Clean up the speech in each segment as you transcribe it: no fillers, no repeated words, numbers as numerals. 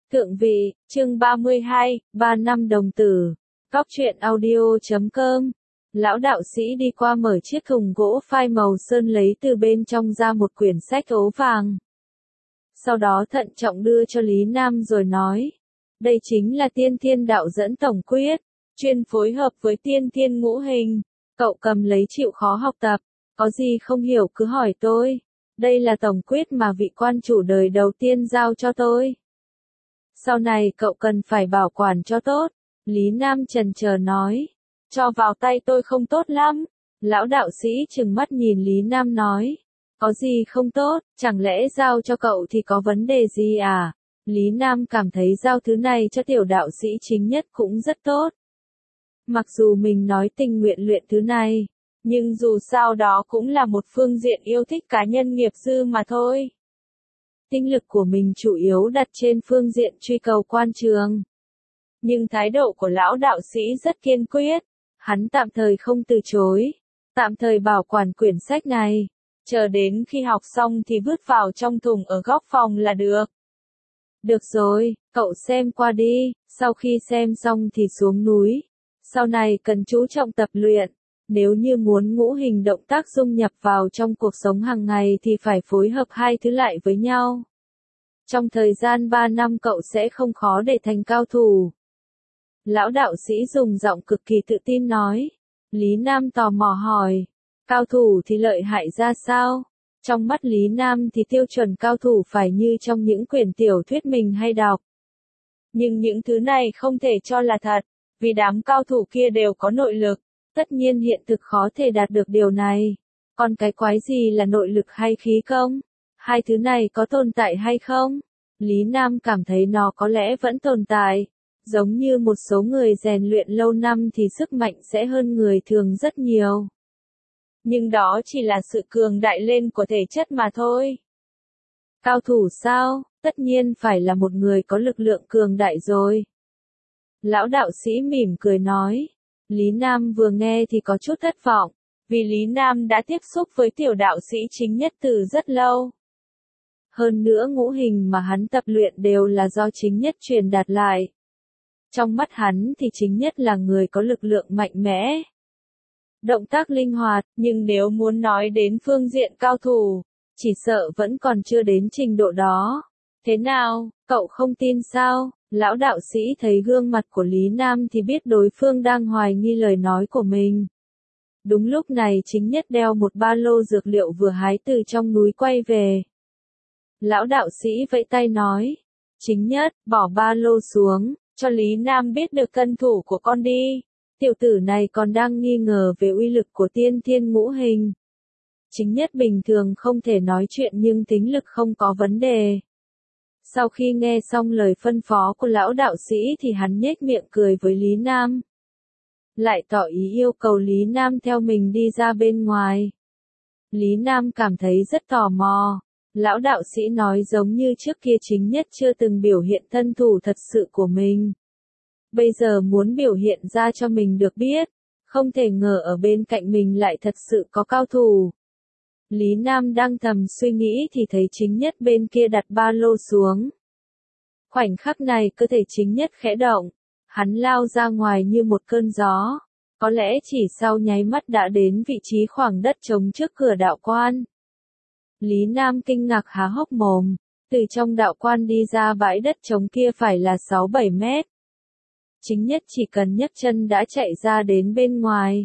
Thượng vị, chương 32, 3 năm đồng tử. Cóc truyện audio.com. Lão đạo sĩ đi qua mở chiếc thùng gỗ phai màu sơn lấy từ bên trong ra một quyển sách ố vàng. Sau đó thận trọng đưa cho Lý Nam rồi nói. Đây chính là Tiên Thiên Đạo Dẫn Tổng Quyết, chuyên phối hợp với Tiên Thiên Ngũ Hình. Cậu cầm lấy chịu khó học tập, có gì không hiểu cứ hỏi tôi. Đây là tổng quyết mà vị quan chủ đời đầu tiên giao cho tôi. Sau này cậu cần phải bảo quản cho tốt. Lý Nam chần chờ nói. Cho vào tay tôi không tốt lắm. Lão đạo sĩ trừng mắt nhìn Lý Nam nói. Có gì không tốt, chẳng lẽ giao cho cậu thì có vấn đề gì à? Lý Nam cảm thấy giao thứ này cho tiểu đạo sĩ chính nhất cũng rất tốt. Mặc dù mình nói tình nguyện luyện thứ này, nhưng dù sao đó cũng là một phương diện yêu thích cá nhân nghiệp dư mà thôi. Tinh lực của mình chủ yếu đặt trên phương diện truy cầu quan trường. Nhưng thái độ của lão đạo sĩ rất kiên quyết, hắn tạm thời không từ chối, tạm thời bảo quản quyển sách này, chờ đến khi học xong thì vứt vào trong thùng ở góc phòng là được. Được rồi, cậu xem qua đi, sau khi xem xong thì xuống núi. Sau này cần chú trọng tập luyện, nếu như muốn ngũ hình động tác dung nhập vào trong cuộc sống hàng ngày thì phải phối hợp hai thứ lại với nhau. Trong thời gian 3 năm cậu sẽ không khó để thành cao thủ. Lão đạo sĩ dùng giọng cực kỳ tự tin nói. Lý Nam tò mò hỏi, cao thủ thì lợi hại ra sao? Trong mắt Lý Nam thì tiêu chuẩn cao thủ phải như trong những quyển tiểu thuyết mình hay đọc. Nhưng những thứ này không thể cho là thật, vì đám cao thủ kia đều có nội lực, tất nhiên hiện thực khó thể đạt được điều này. Còn cái quái gì là nội lực hay khí công? Hai thứ này có tồn tại hay không? Lý Nam cảm thấy nó có lẽ vẫn tồn tại. Giống như một số người rèn luyện lâu năm thì sức mạnh sẽ hơn người thường rất nhiều. Nhưng đó chỉ là sự cường đại lên của thể chất mà thôi. Cao thủ sao? Tất nhiên phải là một người có lực lượng cường đại rồi. Lão đạo sĩ mỉm cười nói. Lý Nam vừa nghe thì có chút thất vọng, vì Lý Nam đã tiếp xúc với tiểu đạo sĩ chính nhất từ rất lâu. Hơn nữa ngũ hình mà hắn tập luyện đều là do chính nhất truyền đạt lại. Trong mắt hắn thì chính nhất là người có lực lượng mạnh mẽ. Động tác linh hoạt, nhưng nếu muốn nói đến phương diện cao thủ, chỉ sợ vẫn còn chưa đến trình độ đó. Thế nào, cậu không tin sao? Lão đạo sĩ thấy gương mặt của Lý Nam thì biết đối phương đang hoài nghi lời nói của mình. Đúng lúc này chính nhất đeo một ba lô dược liệu vừa hái từ trong núi quay về. Lão đạo sĩ vẫy tay nói, chính nhất, bỏ ba lô xuống, cho Lý Nam biết được cân thủ của con đi. Tiểu tử này còn đang nghi ngờ về uy lực của tiên thiên ngũ hình. Chính nhất bình thường không thể nói chuyện nhưng tính lực không có vấn đề. Sau khi nghe xong lời phân phó của lão đạo sĩ thì hắn nhếch miệng cười với Lý Nam. Lại tỏ ý yêu cầu Lý Nam theo mình đi ra bên ngoài. Lý Nam cảm thấy rất tò mò. Lão đạo sĩ nói giống như trước kia chính nhất chưa từng biểu hiện thân thủ thật sự của mình. Bây giờ muốn biểu hiện ra cho mình được biết, không thể ngờ ở bên cạnh mình lại thật sự có cao thủ. Lý Nam đang thầm suy nghĩ thì thấy chính nhất bên kia đặt ba lô xuống. Khoảnh khắc này cơ thể chính nhất khẽ động, hắn lao ra ngoài như một cơn gió, có lẽ chỉ sau nháy mắt đã đến vị trí khoảng đất trống trước cửa đạo quan. Lý Nam kinh ngạc há hốc mồm, từ trong đạo quan đi ra bãi đất trống kia phải là 6-7 mét. Chính nhất chỉ cần nhấc chân đã chạy ra đến bên ngoài.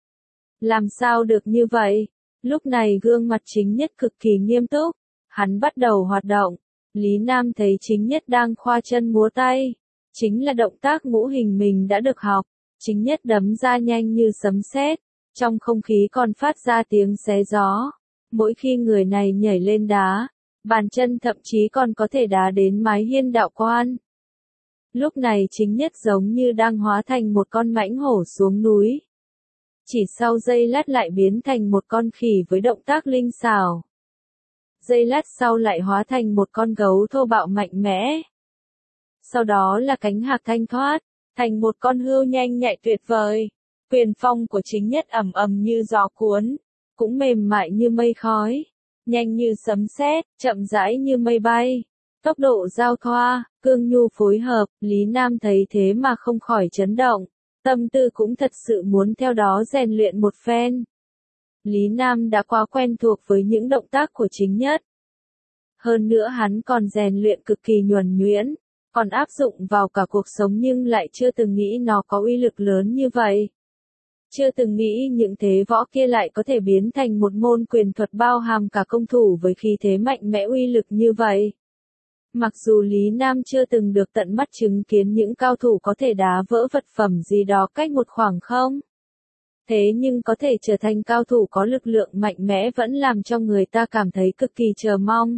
Làm sao được như vậy? Lúc này gương mặt chính nhất cực kỳ nghiêm túc, hắn bắt đầu hoạt động. Lý Nam thấy chính nhất đang khoa chân múa tay, chính là động tác ngũ hình mình đã được học. Chính nhất đấm ra nhanh như sấm sét, trong không khí còn phát ra tiếng xé gió. Mỗi khi người này nhảy lên đá, bàn chân thậm chí còn có thể đá đến mái hiên đạo quan. Lúc này chính nhất giống như đang hóa thành một con mãnh hổ xuống núi. Chỉ sau giây lát lại biến thành một con khỉ với động tác linh xảo. Giây lát sau lại hóa thành một con gấu thô bạo mạnh mẽ. Sau đó là cánh hạc thanh thoát, thành một con hươu nhanh nhạy tuyệt vời. Quyền phong của chính nhất ầm ầm như gió cuốn, cũng mềm mại như mây khói, nhanh như sấm sét, chậm rãi như mây bay. Tốc độ giao thoa, cương nhu phối hợp, Lý Nam thấy thế mà không khỏi chấn động, tâm tư cũng thật sự muốn theo đó rèn luyện một phen. Lý Nam đã quá quen thuộc với những động tác của Chính Nhất. Hơn nữa hắn còn rèn luyện cực kỳ nhuần nhuyễn, còn áp dụng vào cả cuộc sống nhưng lại chưa từng nghĩ nó có uy lực lớn như vậy. Chưa từng nghĩ những thế võ kia lại có thể biến thành một môn quyền thuật bao hàm cả công thủ với khí thế mạnh mẽ uy lực như vậy. Mặc dù Lý Nam chưa từng được tận mắt chứng kiến những cao thủ có thể đá vỡ vật phẩm gì đó cách một khoảng không. Thế nhưng có thể trở thành cao thủ có lực lượng mạnh mẽ vẫn làm cho người ta cảm thấy cực kỳ chờ mong.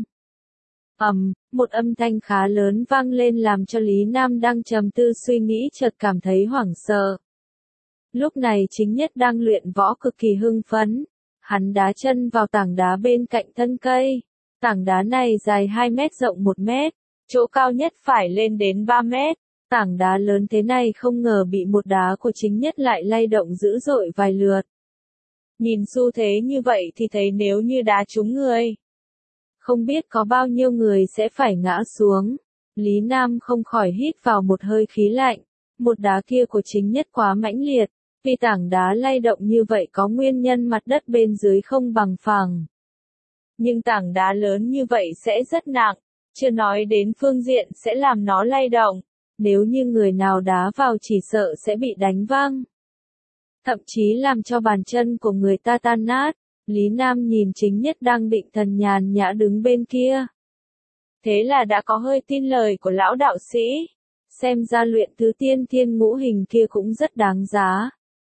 Một âm thanh khá lớn vang lên làm cho Lý Nam đang trầm tư suy nghĩ chợt cảm thấy hoảng sợ. Lúc này Chính Nhất đang luyện võ cực kỳ hưng phấn. Hắn đá chân vào tảng đá bên cạnh thân cây. Tảng đá này dài 2 mét rộng 1 mét, chỗ cao nhất phải lên đến 3 mét. Tảng đá lớn thế này không ngờ bị một đá của Chính Nhất lại lay động dữ dội vài lượt. Nhìn xu thế như vậy thì thấy nếu như đá trúng người, không biết có bao nhiêu người sẽ phải ngã xuống. Lý Nam không khỏi hít vào một hơi khí lạnh. Một đá kia của Chính Nhất quá mãnh liệt. Vì tảng đá lay động như vậy có nguyên nhân mặt đất bên dưới không bằng phẳng. Nhưng tảng đá lớn như vậy sẽ rất nặng, chưa nói đến phương diện sẽ làm nó lay động. Nếu như người nào đá vào chỉ sợ sẽ bị đánh văng. Thậm chí làm cho bàn chân của người ta tan nát. Lý Nam nhìn Chính Nhất đang định thần nhàn nhã đứng bên kia. Thế là đã có hơi tin lời của lão đạo sĩ. Xem ra luyện tứ tiên thiên ngũ hình kia cũng rất đáng giá.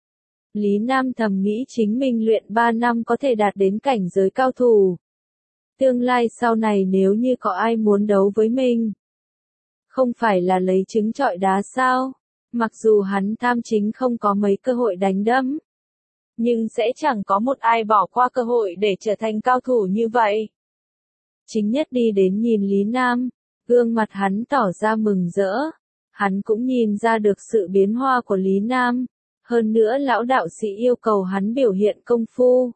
Lý Nam thầm nghĩ chính mình luyện 3 năm có thể đạt đến cảnh giới cao thủ. Tương lai sau này nếu như có ai muốn đấu với mình, không phải là lấy trứng trọi đá sao? Mặc dù hắn tham chính không có mấy cơ hội đánh đấm, nhưng sẽ chẳng có một ai bỏ qua cơ hội để trở thành cao thủ như vậy. Chính Nhất đi đến nhìn Lý Nam, gương mặt hắn tỏ ra mừng rỡ. Hắn cũng nhìn ra được sự biến hóa của Lý Nam. Hơn nữa lão đạo sĩ yêu cầu hắn biểu hiện công phu.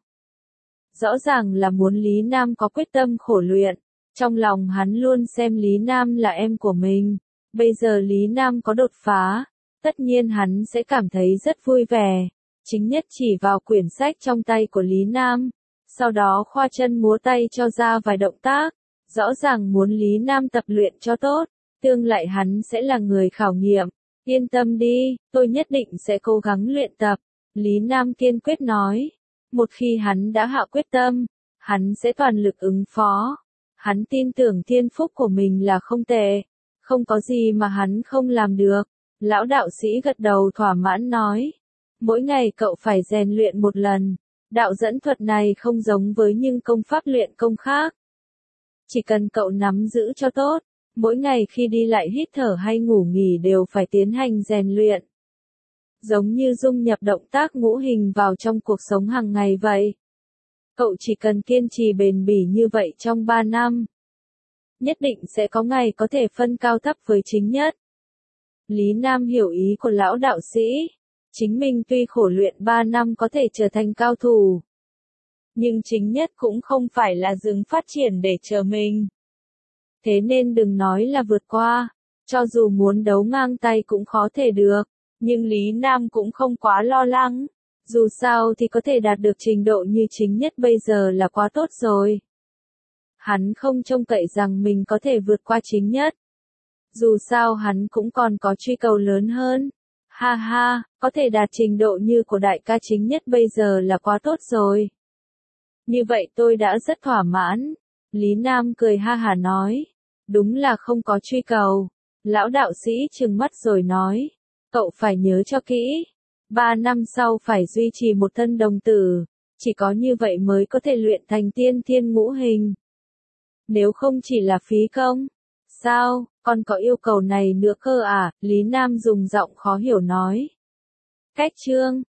Rõ ràng là muốn Lý Nam có quyết tâm khổ luyện. Trong lòng hắn luôn xem Lý Nam là em của mình. Bây giờ Lý Nam có đột phá, tất nhiên hắn sẽ cảm thấy rất vui vẻ. Chính Nhất chỉ vào quyển sách trong tay của Lý Nam. Sau đó khoa chân múa tay cho ra vài động tác. Rõ ràng muốn Lý Nam tập luyện cho tốt. Tương lai hắn sẽ là người khảo nghiệm. Yên tâm đi, tôi nhất định sẽ cố gắng luyện tập. Lý Nam kiên quyết nói. Một khi hắn đã hạ quyết tâm, hắn sẽ toàn lực ứng phó. Hắn tin tưởng thiên phúc của mình là không tệ. Không có gì mà hắn không làm được. Lão đạo sĩ gật đầu thỏa mãn nói. Mỗi ngày cậu phải rèn luyện một lần. Đạo dẫn thuật này không giống với những công pháp luyện công khác. Chỉ cần cậu nắm giữ cho tốt. Mỗi ngày khi đi lại hít thở hay ngủ nghỉ đều phải tiến hành rèn luyện. Giống như dung nhập động tác ngũ hình vào trong cuộc sống hàng ngày vậy. Cậu chỉ cần kiên trì bền bỉ như vậy trong 3 năm. Nhất định sẽ có ngày có thể phân cao thấp với Chính Nhất. Lý Nam hiểu ý của lão đạo sĩ. Chính mình tuy khổ luyện 3 năm có thể trở thành cao thủ. Nhưng Chính Nhất cũng không phải là dừng phát triển để chờ mình. Thế nên đừng nói là vượt qua, cho dù muốn đấu ngang tay cũng khó thể được, nhưng Lý Nam cũng không quá lo lắng, dù sao thì có thể đạt được trình độ như Chính Nhất bây giờ là quá tốt rồi. Hắn không trông cậy rằng mình có thể vượt qua Chính Nhất. Dù sao hắn cũng còn có truy cầu lớn hơn. Ha ha, có thể đạt trình độ như của đại ca Chính Nhất bây giờ là quá tốt rồi. Như vậy tôi đã rất thỏa mãn. Lý Nam cười ha hả nói. Đúng là không có truy cầu. Lão đạo sĩ trừng mắt rồi nói. Cậu phải nhớ cho kỹ. 3 năm sau phải duy trì một thân đồng tử. Chỉ có như vậy mới có thể luyện thành tiên thiên ngũ hình. Nếu không chỉ là phí công. Sao, còn có yêu cầu này nữa cơ à? Lý Nam dùng giọng khó hiểu nói. Cách chương